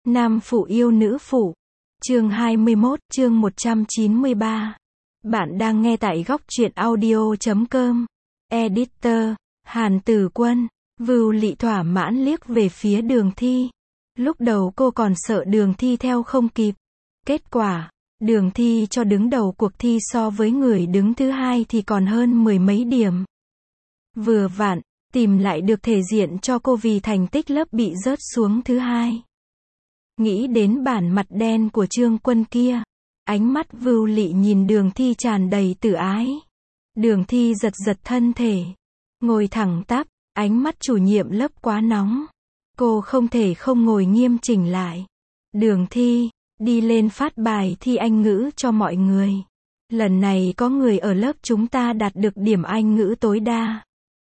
Nam phụ yêu nữ phụ. Chương 21, chương 193. Bạn đang nghe tại góc truyện audio.com. Editor, Hàn Tử Quân. Vưu Lị thỏa mãn liếc về phía Đường Thi. Lúc đầu cô còn sợ Đường Thi theo không kịp. Kết quả, Đường Thi cho đứng đầu cuộc thi so với người đứng thứ hai thì còn hơn 10 mấy điểm. Vừa vặn, tìm lại được thể diện cho cô vì thành tích lớp bị rớt xuống thứ hai. Nghĩ đến bản mặt đen của Trương Quân kia, ánh mắt Vưu Lị nhìn Đường Thi tràn đầy tự ái. Đường Thi giật giật thân thể, ngồi thẳng tắp, ánh mắt chủ nhiệm lớp quá nóng. Cô không thể không ngồi nghiêm chỉnh lại. Đường Thi, đi lên phát bài thi Anh ngữ cho mọi người. Lần này có người ở lớp chúng ta đạt được điểm Anh ngữ tối đa.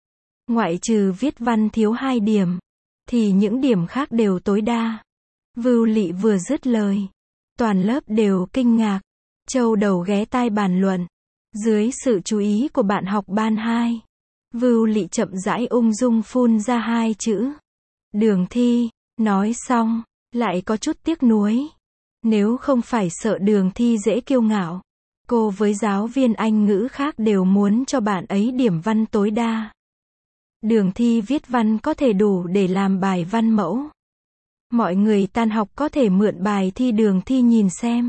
Ngoại trừ viết văn thiếu 2 điểm, thì những điểm khác đều tối đa. Vưu Lị vừa dứt lời, toàn lớp đều kinh ngạc, châu đầu ghé tai bàn luận. Dưới sự chú ý của bạn học ban 2, Vưu Lị chậm rãi ung dung phun ra 2 chữ. Đường Thi. Nói xong, lại có chút tiếc nuối. Nếu không phải sợ Đường Thi dễ kiêu ngạo, cô với giáo viên Anh ngữ khác đều muốn cho bạn ấy điểm văn tối đa. Đường Thi viết văn có thể đủ để làm bài văn mẫu. Mọi người tan học có thể mượn bài thi Đường Thi nhìn xem.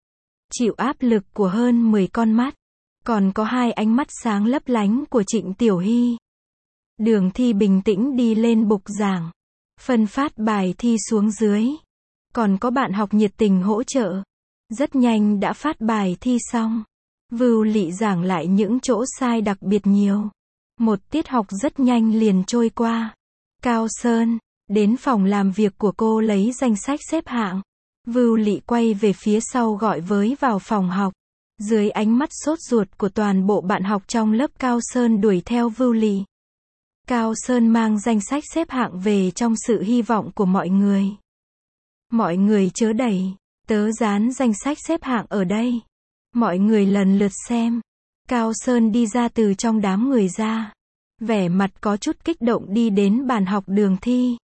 Chịu áp lực của hơn 10 con mắt, còn có 2 ánh mắt sáng lấp lánh của Trịnh Tiểu Hy. Đường Thi bình tĩnh đi lên bục giảng, phân phát bài thi xuống dưới. Còn có bạn học nhiệt tình hỗ trợ. Rất nhanh đã phát bài thi xong. Vưu Lị giảng lại những chỗ sai đặc biệt nhiều. Một tiết học rất nhanh liền trôi qua. Cao Sơn đến phòng làm việc của cô lấy danh sách xếp hạng. Vưu Lị quay về phía sau gọi với vào phòng học. Dưới ánh mắt sốt ruột của toàn bộ bạn học trong lớp, Cao Sơn đuổi theo Vưu Lị. Cao Sơn mang danh sách xếp hạng về trong sự hy vọng của mọi người. Mọi người chớ đẩy, tớ dán danh sách xếp hạng ở đây. Mọi người lần lượt xem. Cao Sơn đi ra từ trong đám người ra. Vẻ mặt có chút kích động đi đến bàn học Đường Thi.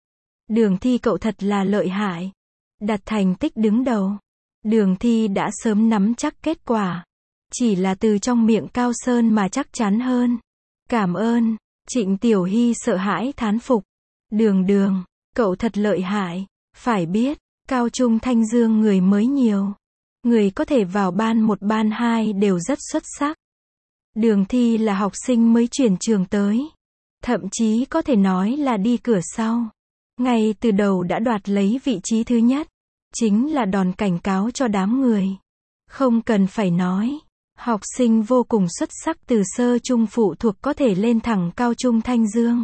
Đường Thi cậu thật là lợi hại. Đạt thành tích đứng đầu. Đường Thi đã sớm nắm chắc kết quả. Chỉ là từ trong miệng Cao Sơn mà chắc chắn hơn. Cảm ơn. Trịnh Tiểu Hy sợ hãi thán phục. Đường, cậu thật lợi hại. Phải biết, cao trung Thanh Dương người mới nhiều. Người có thể vào ban 1 ban 2 đều rất xuất sắc. Đường Thi là học sinh mới chuyển trường tới. Thậm chí có thể nói là đi cửa sau. Ngay từ đầu đã đoạt lấy vị trí thứ nhất. Chính là đòn cảnh cáo cho đám người. Không cần phải nói. Học sinh vô cùng xuất sắc từ sơ trung phụ thuộc có thể lên thẳng cao trung Thanh Dương.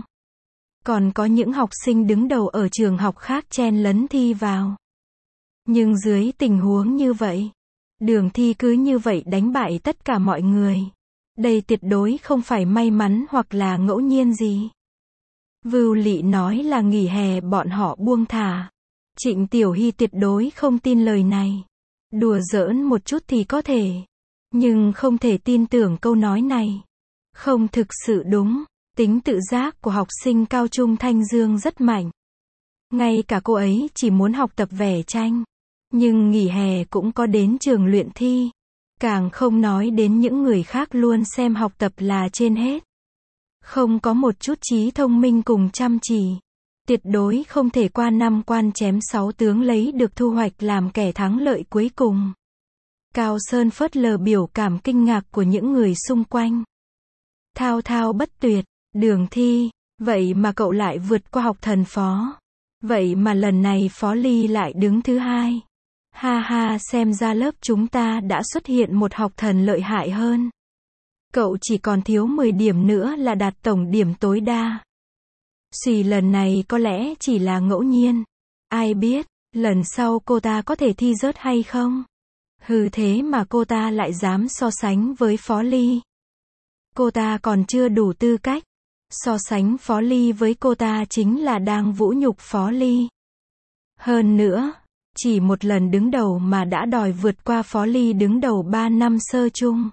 Còn có những học sinh đứng đầu ở trường học khác chen lấn thi vào. Nhưng dưới tình huống như vậy, Đường Thi cứ như vậy đánh bại tất cả mọi người. Đây tuyệt đối không phải may mắn hoặc là ngẫu nhiên gì. Vưu Lị nói là nghỉ hè bọn họ buông thả. Trịnh Tiểu Hy tuyệt đối không tin lời này. Đùa giỡn một chút thì có thể. Nhưng không thể tin tưởng câu nói này. Không thực sự đúng. Tính tự giác của học sinh cao trung Thanh Dương rất mạnh. Ngay cả cô ấy chỉ muốn học tập vẽ tranh. Nhưng nghỉ hè cũng có đến trường luyện thi. Càng không nói đến những người khác luôn xem học tập là trên hết. Không có một chút trí thông minh cùng chăm chỉ. Tuyệt đối không thể qua 5 quan chém 6 tướng lấy được thu hoạch làm kẻ thắng lợi cuối cùng. Cao Sơn phớt lờ biểu cảm kinh ngạc của những người xung quanh. Thao thao bất tuyệt. Đường Thi, vậy mà cậu lại vượt qua học thần Phó. Vậy mà lần này Phó Ly lại đứng thứ 2. Ha ha, xem ra lớp chúng ta đã xuất hiện một học thần lợi hại hơn. Cậu chỉ còn thiếu 10 điểm nữa là đạt tổng điểm tối đa. Xì, lần này có lẽ chỉ là ngẫu nhiên. Ai biết, lần sau cô ta có thể thi rớt hay không? Hừ, thế mà cô ta lại dám so sánh với Phó Ly. Cô ta còn chưa đủ tư cách. So sánh Phó Ly với cô ta chính là đang vũ nhục Phó Ly. Hơn nữa, chỉ một lần đứng đầu mà đã đòi vượt qua Phó Ly đứng đầu 3 năm sơ chung.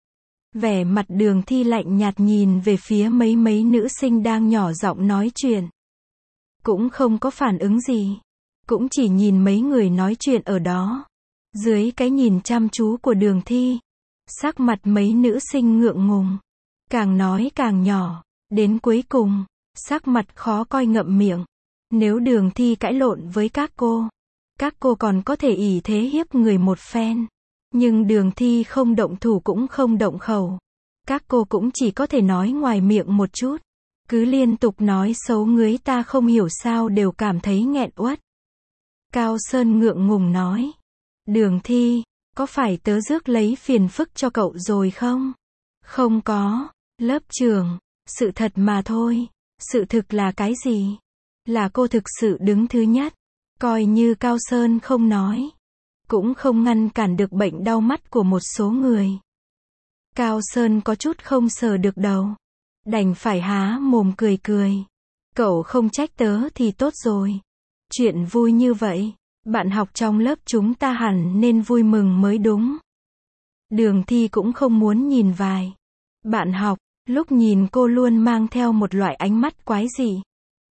Vẻ mặt Đường Thi lạnh nhạt nhìn về phía mấy nữ sinh đang nhỏ giọng nói chuyện. Cũng không có phản ứng gì. cũng chỉ nhìn mấy người nói chuyện ở đó. Dưới cái nhìn chăm chú của Đường Thi, sắc mặt mấy nữ sinh ngượng ngùng, càng nói càng nhỏ, đến cuối cùng, sắc mặt khó coi ngậm miệng. Nếu Đường Thi cãi lộn với các cô còn có thể ỷ thế hiếp người một phen. Nhưng Đường Thi không động thủ cũng không động khẩu. Các cô cũng chỉ có thể nói ngoài miệng một chút. Cứ liên tục nói xấu người ta không hiểu sao đều cảm thấy nghẹn uất. Cao Sơn ngượng ngùng nói. Đường Thi, có phải tớ rước lấy phiền phức cho cậu rồi không? Không có, lớp trưởng, sự thật mà thôi. Sự thực là cái gì? Là cô thực sự đứng thứ nhất. Coi như Cao Sơn không nói, cũng không ngăn cản được bệnh đau mắt của một số người. Cao Sơn có chút không sờ được đầu, đành phải há mồm cười cười. Cậu không trách tớ thì tốt rồi. Chuyện vui như vậy, bạn học trong lớp chúng ta hẳn nên vui mừng mới đúng. Đường Thi cũng không muốn nhìn vài bạn học, lúc nhìn cô luôn mang theo một loại ánh mắt quái dị.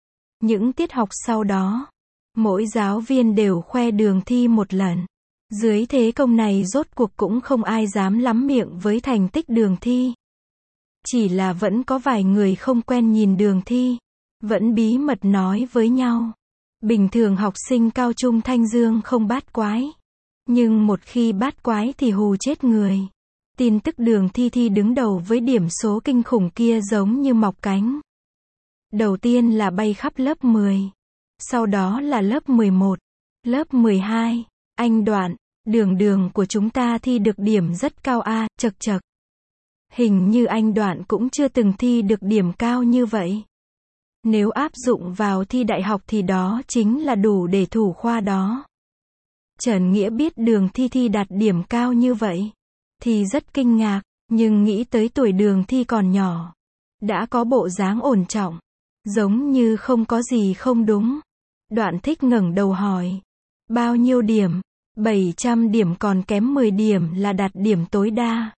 Những tiết học sau đó, mỗi giáo viên đều khoe Đường Thi một lần. Dưới thế công này rốt cuộc cũng không ai dám lắm miệng với thành tích Đường Thi. Chỉ là vẫn có vài người không quen nhìn Đường Thi, vẫn bí mật nói với nhau. Bình thường học sinh cao trung Thanh Dương không bát quái. Nhưng một khi bát quái thì hù chết người. Tin tức Đường Thi đứng đầu với điểm số kinh khủng kia giống như mọc cánh. Đầu tiên là bay khắp lớp 10. Sau đó là lớp 11, lớp 12, anh Đoạn, Đường của chúng ta thi được điểm rất cao a, chậc chậc. Hình như anh Đoạn cũng chưa từng thi được điểm cao như vậy. Nếu áp dụng vào thi đại học thì đó chính là đủ để thủ khoa đó. Trần Nghĩa biết Đường Thi đạt điểm cao như vậy, thì rất kinh ngạc, nhưng nghĩ tới tuổi Đường Thi còn nhỏ, đã có bộ dáng ổn trọng, giống như không có gì không đúng. Đoạn Thích ngẩng đầu hỏi. Bao nhiêu điểm? 700 điểm, còn kém 10 điểm là đạt điểm tối đa.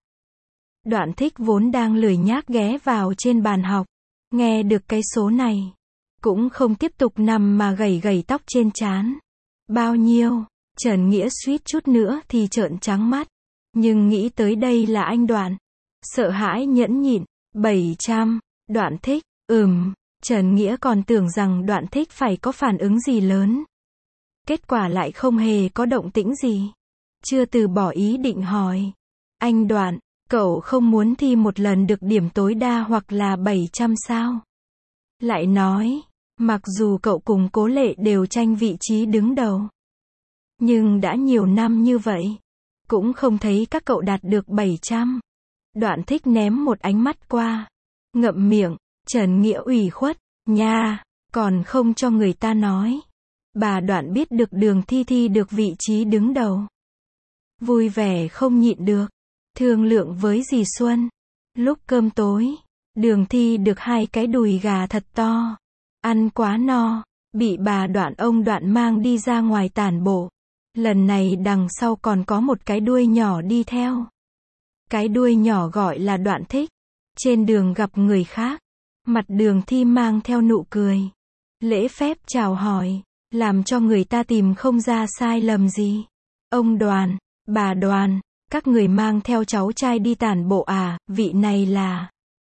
Đoạn Thích vốn đang lười nhác ghé vào trên bàn học. Nghe được cái số này, cũng không tiếp tục nằm mà gẩy tóc trên trán. Bao nhiêu? Trần Nghĩa suýt chút nữa thì trợn trắng mắt. Nhưng nghĩ tới đây là anh Đoạn, sợ hãi nhẫn nhịn. 700. Đoạn Thích, Trần Nghĩa còn tưởng rằng Đoạn Thích phải có phản ứng gì lớn. Kết quả lại không hề có động tĩnh gì. Chưa từ bỏ ý định hỏi. Anh Đoạn, cậu không muốn thi một lần được điểm tối đa hoặc là 700 sao? Lại nói, mặc dù cậu cùng Cố Lệ đều tranh vị trí đứng đầu, nhưng đã nhiều năm như vậy, cũng không thấy các cậu đạt được 700. Đoạn Thích ném một ánh mắt qua, ngậm miệng. Trần Nghĩa ủy khuất, nha, còn không cho người ta nói. Bà Đoạn biết được Đường Thi được vị trí đứng đầu, vui vẻ không nhịn được, thương lượng với dì Xuân. Lúc cơm tối, Đường Thi được 2 cái đùi gà thật to, ăn quá no, bị bà Đoạn ông Đoạn mang đi ra ngoài tản bộ. Lần này đằng sau còn có một cái đuôi nhỏ đi theo. Cái đuôi nhỏ gọi là Đoạn Thích. Trên đường gặp người khác, mặt Đường Thi mang theo nụ cười, lễ phép chào hỏi, làm cho người ta tìm không ra sai lầm gì. Ông Đoàn, bà Đoàn, các người mang theo cháu trai đi tản bộ à? Vị này là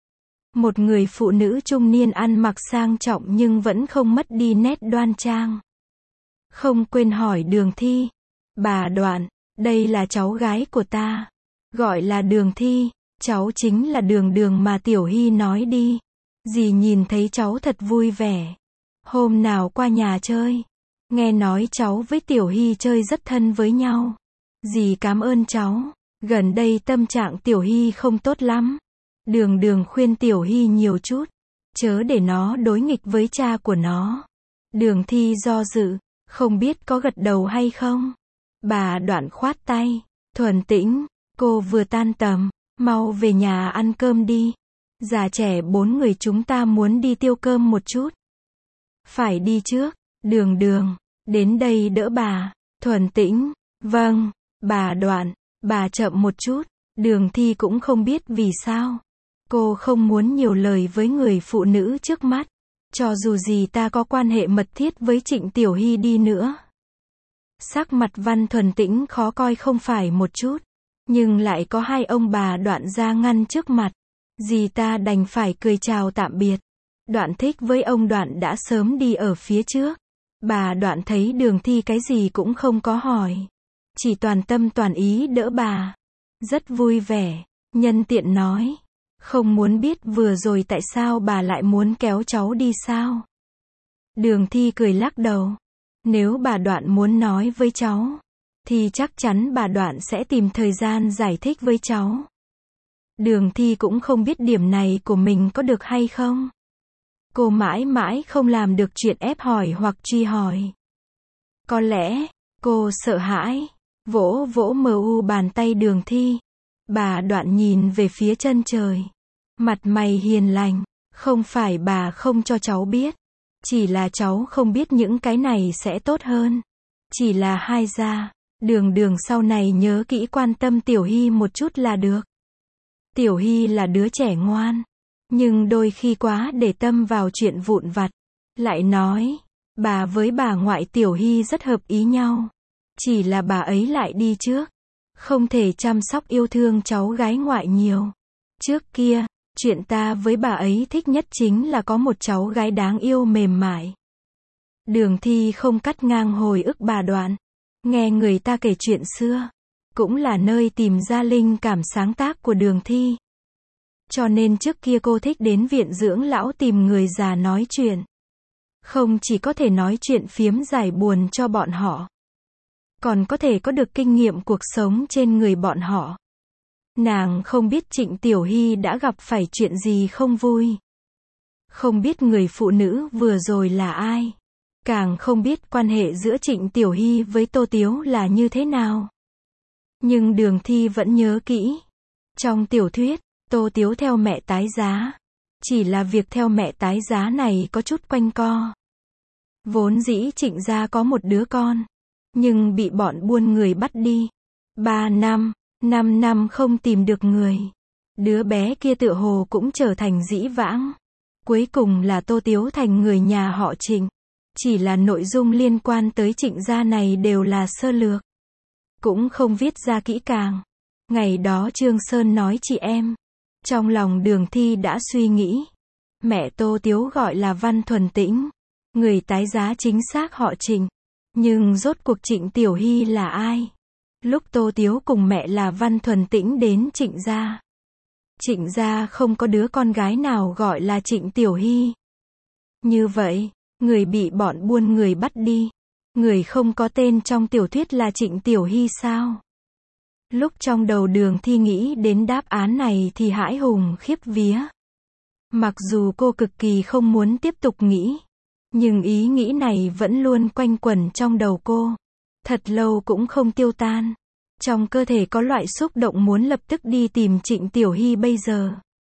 một người phụ nữ trung niên ăn mặc sang trọng nhưng vẫn không mất đi nét đoan trang. Không quên hỏi Đường Thi. Bà Đoạn, đây là cháu gái của ta, gọi là Đường Thi. Cháu chính là Đường mà Tiểu Hy nói đi. Dì nhìn thấy cháu thật vui vẻ. Hôm nào qua nhà chơi, nghe nói cháu với Tiểu Hy chơi rất thân với nhau. Dì cảm ơn cháu. Gần đây tâm trạng Tiểu Hy không tốt lắm. Đường khuyên Tiểu Hy nhiều chút, chớ để nó đối nghịch với cha của nó. Đường Thi do dự, không biết có gật đầu hay không. Bà Đoạn khoát tay. Thuần Tĩnh, cô vừa tan tầm, mau về nhà ăn cơm đi. Già trẻ 4 người chúng ta muốn đi tiêu cơm một chút. Phải đi trước. Đường, đến đây đỡ bà. Thuần Tĩnh, vâng. Bà Đoạn, bà chậm một chút. Đường Thi cũng không biết vì sao. Cô không muốn nhiều lời với người phụ nữ trước mắt. Cho dù gì ta có quan hệ mật thiết với Trịnh Tiểu Hy đi nữa, Sắc mặt Văn Thuần Tĩnh khó coi không phải một chút. Nhưng lại có hai ông bà Đoạn ra ngăn trước mặt. Dì ta đành phải cười chào tạm biệt. Đoạn Thích với ông Đoạn đã sớm đi ở phía trước. Bà Đoạn thấy Đường Thi cái gì cũng không có hỏi. Chỉ toàn tâm toàn ý đỡ bà. Rất vui vẻ. Nhân tiện nói. Không muốn biết vừa rồi tại sao bà lại muốn kéo cháu đi sao? Đường Thi cười lắc đầu. Nếu bà Đoạn muốn nói với cháu, thì chắc chắn bà Đoạn sẽ tìm thời gian giải thích với cháu. Đường Thi cũng không biết điểm này của mình có được hay không. Cô mãi mãi không làm được chuyện ép hỏi hoặc truy hỏi. Có lẽ, cô sợ hãi, vỗ vỗ bàn tay Đường Thi. Bà Đoạn nhìn về phía chân trời. Mặt mày hiền lành, không phải bà không cho cháu biết. Chỉ là cháu không biết những cái này sẽ tốt hơn. Chỉ là hai gia, Đường sau này nhớ kỹ quan tâm Tiểu Hy một chút là được. Tiểu Hy là đứa trẻ ngoan, nhưng đôi khi quá để tâm vào chuyện vụn vặt. Lại nói, bà với bà ngoại Tiểu Hy rất hợp ý nhau. Chỉ là bà ấy lại đi trước. Không thể chăm sóc yêu thương cháu gái ngoại nhiều. Trước kia, chuyện ta với bà ấy thích nhất chính là có một cháu gái đáng yêu mềm mại. Đường Thi không cắt ngang hồi ức bà Đoạn. Nghe người ta kể chuyện xưa, cũng là nơi tìm ra linh cảm sáng tác của Đường Thi. Cho nên trước kia cô thích đến viện dưỡng lão tìm người già nói chuyện. Không chỉ có thể nói chuyện phiếm giải buồn cho bọn họ, còn có thể có được kinh nghiệm cuộc sống trên người bọn họ. Nàng không biết Trịnh Tiểu Hy đã gặp phải chuyện gì không vui. Không biết người phụ nữ vừa rồi là ai. Càng không biết quan hệ giữa Trịnh Tiểu Hy với Tô Tiếu là như thế nào. Nhưng Đường Thi vẫn nhớ kỹ. Trong tiểu thuyết, Tô Tiếu theo mẹ tái giá. Chỉ là việc theo mẹ tái giá này có chút quanh co. Vốn dĩ Trịnh gia có một đứa con, nhưng bị bọn buôn người bắt đi. 3 năm, 5 năm không tìm được người. Đứa bé kia tựa hồ cũng trở thành dĩ vãng. Cuối cùng là Tô Tiếu thành người nhà họ Trịnh. Chỉ là nội dung liên quan tới Trịnh gia này đều là sơ lược. Cũng không viết ra kỹ càng. Ngày đó Trương Sơn nói chị em. Trong lòng Đường Thi đã suy nghĩ. Mẹ Tô Tiếu gọi là Văn Thuần Tĩnh. Người tái giá chính xác họ Trịnh. Nhưng rốt cuộc Trịnh Tiểu Hy là ai? Lúc Tô Tiếu cùng mẹ là Văn Thuần Tĩnh đến Trịnh gia. Trịnh gia không có đứa con gái nào gọi là Trịnh Tiểu Hy. Như vậy, người bị bọn buôn người bắt đi. Người không có tên trong tiểu thuyết là Trịnh Tiểu Hy sao? Lúc trong đầu Đường Thi nghĩ đến đáp án này thì hãi hùng khiếp vía. Mặc dù cô cực kỳ không muốn tiếp tục nghĩ, nhưng ý nghĩ này vẫn luôn quanh quẩn trong đầu cô. Thật lâu cũng không tiêu tan. Trong cơ thể có loại xúc động muốn lập tức đi tìm Trịnh Tiểu Hy bây giờ.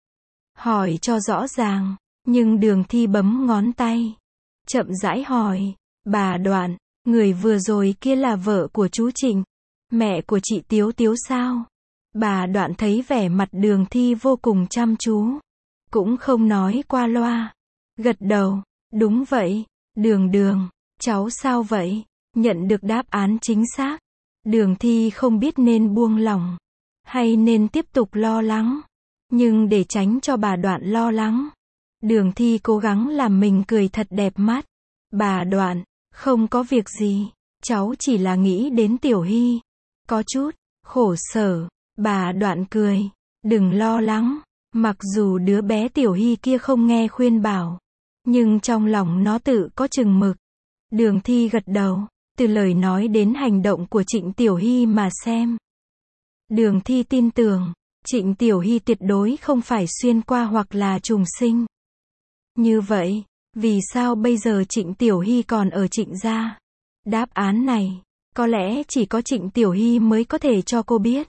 Hỏi cho rõ ràng, nhưng Đường Thi bấm ngón tay. Chậm rãi hỏi, bà Đoạn, người vừa rồi kia là vợ của chú Trịnh, mẹ của chị Tiếu Tiếu sao? Bà Đoạn thấy vẻ mặt Đường Thi vô cùng chăm chú. Cũng không nói qua loa. Gật đầu, đúng vậy, Đường, cháu sao vậy? Nhận được đáp án chính xác. Đường Thi không biết nên buông lỏng, hay nên tiếp tục lo lắng. Nhưng để tránh cho bà Đoạn lo lắng, Đường Thi cố gắng làm mình cười thật đẹp mắt. Bà Đoạn, không có việc gì, cháu chỉ là nghĩ đến Tiểu Hy. Có chút khổ sở. Bà Đoạn cười, đừng lo lắng. Mặc dù đứa bé Tiểu Hy kia không nghe khuyên bảo, nhưng trong lòng nó tự có chừng mực. Đường Thi gật đầu, từ lời nói đến hành động của Trịnh Tiểu Hy mà xem. Đường Thi tin tưởng, Trịnh Tiểu Hy tuyệt đối không phải xuyên qua hoặc là trùng sinh. Như vậy, vì sao bây giờ Trịnh Tiểu Hy còn ở Trịnh gia? Đáp án này, có lẽ chỉ có Trịnh Tiểu Hy mới có thể cho cô biết.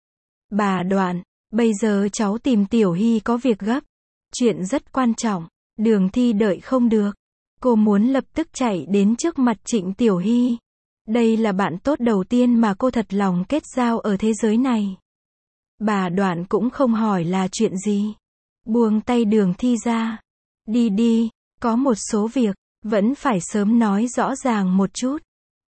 Bà Đoạn, bây giờ cháu tìm Tiểu Hy có việc gấp. Chuyện rất quan trọng. Đường Thi đợi không được. Cô muốn lập tức chạy đến trước mặt Trịnh Tiểu Hy. Đây là bạn tốt đầu tiên mà cô thật lòng kết giao ở thế giới này. Bà Đoạn cũng không hỏi là chuyện gì. Buông tay Đường Thi ra. Đi đi, có một số việc, vẫn phải sớm nói rõ ràng một chút.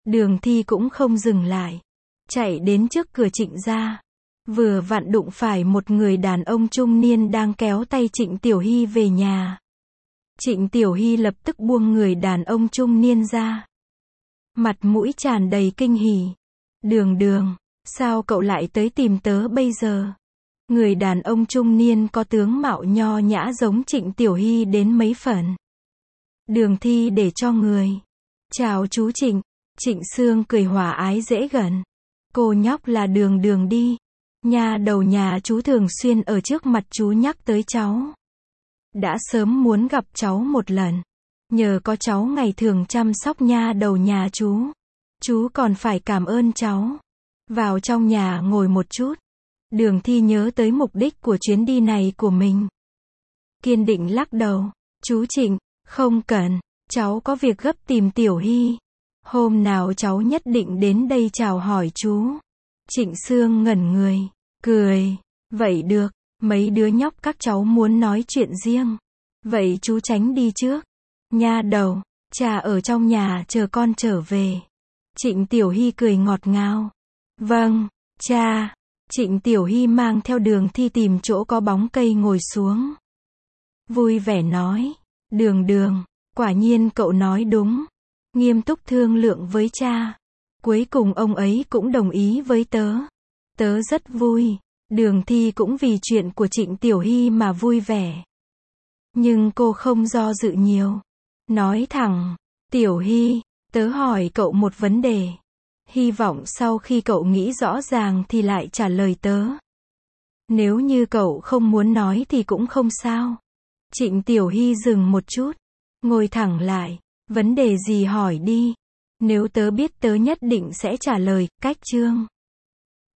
Đường Thi cũng không dừng lại. Chạy đến trước cửa Trịnh gia. Vừa vặn đụng phải một người đàn ông trung niên đang kéo tay Trịnh Tiểu Hy về nhà. Trịnh Tiểu Hy lập tức buông người đàn ông trung niên ra. Mặt mũi tràn đầy kinh hỉ. Đường Đường, sao cậu lại tới tìm tớ bây giờ? Người đàn ông trung niên có tướng mạo nho nhã giống Trịnh Tiểu Hy đến mấy phần. Đường Thi để cho người. Chào chú Trịnh. Trịnh Sương cười hòa ái dễ gần. Cô nhóc là Đường Đường đi. Nha đầu nhà chú thường xuyên ở trước mặt chú nhắc tới cháu. Đã sớm muốn gặp cháu một lần. Nhờ có cháu ngày thường chăm sóc nha đầu nhà chú còn phải cảm ơn cháu. Vào trong nhà ngồi một chút. Đường Thi nhớ tới mục đích của chuyến đi này của mình. Kiên định lắc đầu. Chú Trịnh, không cần, cháu có việc gấp tìm Tiểu Hy. Hôm nào cháu nhất định đến đây chào hỏi chú. Trịnh Sương ngẩn người, cười. Vậy được, mấy đứa nhóc các cháu muốn nói chuyện riêng. Vậy chú tránh đi trước. Nha đầu, cha ở trong nhà chờ con trở về. Trịnh Tiểu Hy cười ngọt ngào. Vâng, cha. Trịnh Tiểu Hy mang theo Đường Thi tìm chỗ có bóng cây ngồi xuống. Vui vẻ nói. Đường Đường, quả nhiên cậu nói đúng. Nghiêm túc thương lượng với cha. Cuối cùng ông ấy cũng đồng ý với tớ. Tớ rất vui. Đường Thi cũng vì chuyện của Trịnh Tiểu Hy mà vui vẻ. Nhưng cô không do dự nhiều. Nói thẳng. Tiểu Hy, tớ hỏi cậu một vấn đề. Hy vọng sau khi cậu nghĩ rõ ràng thì lại trả lời tớ. Nếu như cậu không muốn nói thì cũng không sao. Trịnh Tiểu Hy dừng một chút. Ngồi thẳng lại. Vấn đề gì hỏi đi. Nếu tớ biết tớ nhất định sẽ trả lời. Cách chương.